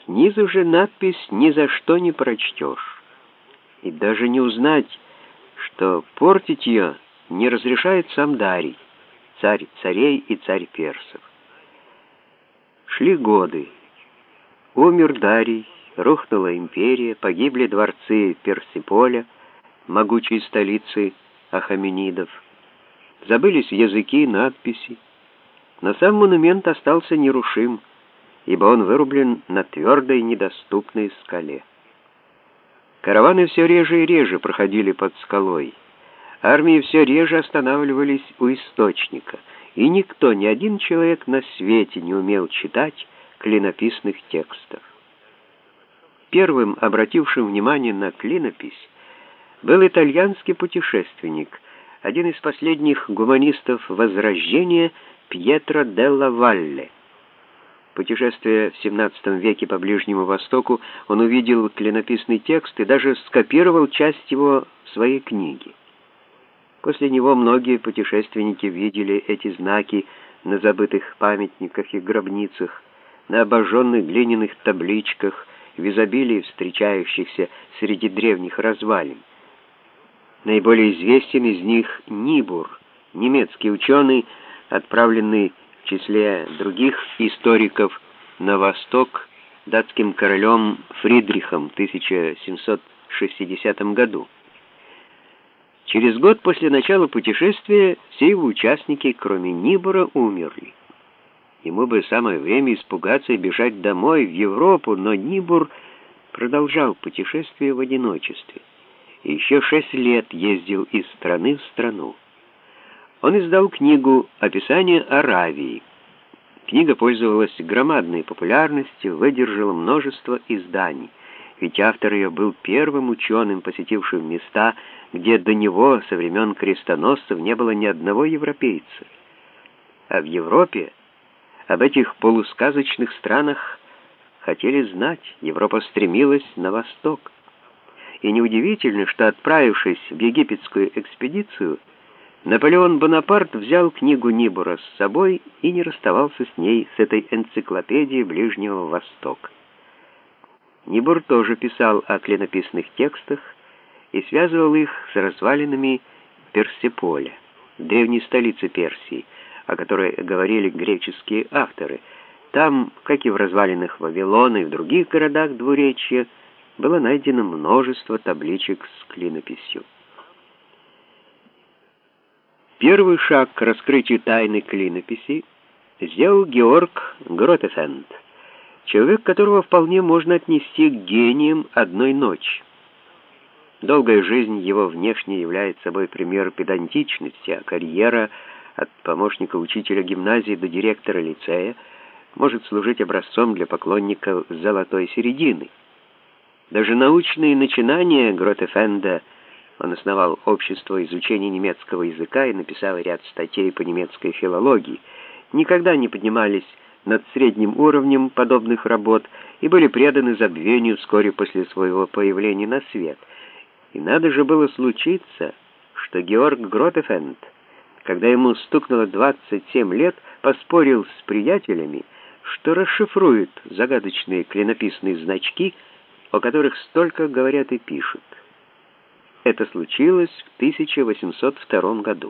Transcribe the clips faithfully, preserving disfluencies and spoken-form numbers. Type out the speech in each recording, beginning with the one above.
Снизу же надпись ни за что не прочтешь, и даже не узнать, что портить ее не разрешает сам Дарий, царь царей и царь персов. Шли годы. Умер Дарий, рухнула империя, погибли дворцы Персиполя, могучей столицы ахаменидов. Забылись языки, надписи, но сам монумент остался нерушим, ибо он вырублен на твердой недоступной скале. Караваны все реже и реже проходили под скалой, армии все реже останавливались у источника, и никто, ни один человек на свете не умел читать клинописных текстов. Первым обратившим внимание на клинопись был итальянский путешественник, один из последних гуманистов Возрождения Пьетро делла Валле. Путешествуя в семнадцатом веке по Ближнему Востоку, он увидел клинописный текст и даже скопировал часть его в своей книге. После него многие путешественники видели эти знаки на забытых памятниках и гробницах, на обожженных глиняных табличках, в изобилии встречающихся среди древних развалин. Наиболее известен из них Нибур, немецкий ученый, отправленный в числе других историков на восток датским королем Фридрихом в тысяча семьсот шестидесятом году. Через год после начала путешествия все его участники, кроме Нибура, умерли. Ему бы самое время испугаться и бежать домой, в Европу, но Нибур продолжал путешествие в одиночестве. И еще шесть лет ездил из страны в страну. Он издал книгу «Описание Аравии». Книга пользовалась громадной популярностью, выдержала множество изданий, ведь автор ее был первым ученым, посетившим места, где до него со времен крестоносцев не было ни одного европейца. А в Европе об этих полусказочных странах хотели знать, Европа стремилась на восток. И неудивительно, что, отправившись в египетскую экспедицию, Наполеон Бонапарт взял книгу Нибура с собой и не расставался с ней, с этой энциклопедией Ближнего Востока. Нибур тоже писал о клинописных текстах и связывал их с развалинами Персиполя, древней столицы Персии, о которой говорили греческие авторы. Там, как и в развалинах Вавилона и в других городах двуречья, было найдено множество табличек с клинописью. Первый шаг к раскрытию тайны клинописи сделал Георг Гротефенд, человек, которого вполне можно отнести к гениям одной ночи. Долгая жизнь его внешне является собой пример педантичности, а карьера от помощника учителя гимназии до директора лицея может служить образцом для поклонников золотой середины. Даже научные начинания Гротефенда, он основал общество изучения немецкого языка и написал ряд статей по немецкой филологии, никогда не поднимались над средним уровнем подобных работ и были преданы забвению вскоре после своего появления на свет. И надо же было случиться, что Георг Гротефенд, когда ему стукнуло двадцать семь лет, поспорил с приятелями, что расшифрует загадочные клинописные значки, о которых столько говорят и пишут. Это случилось в тысяча восемьсот втором году.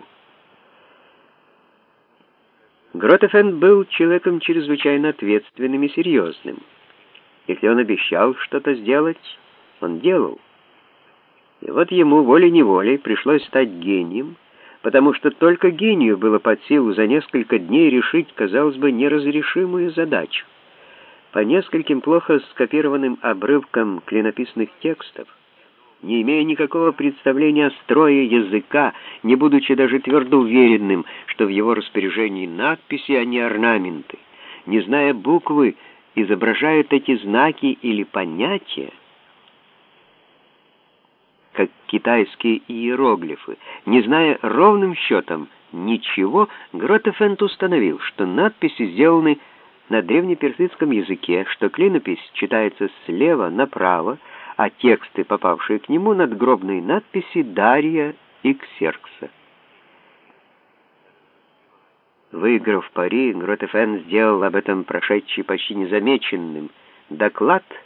Гротефенд был человеком чрезвычайно ответственным и серьезным. Если он обещал что-то сделать, он делал. И вот ему волей-неволей пришлось стать гением, потому что только гению было под силу за несколько дней решить, казалось бы, неразрешимую задачу. По нескольким плохо скопированным обрывкам клинописных текстов, не имея никакого представления о строе языка, не будучи даже твердо уверенным, что в его распоряжении надписи, а не орнаменты, не зная буквы, изображают эти знаки или понятия, как китайские иероглифы, не зная ровным счетом ничего, Гротефенд установил, что надписи сделаны на древнеперсидском языке, что клинопись читается слева направо, а тексты, попавшие к нему, надгробные надписи Дария и Ксеркса. Выиграв пари, Гротефенд сделал об этом прошедший почти незамеченным Доклад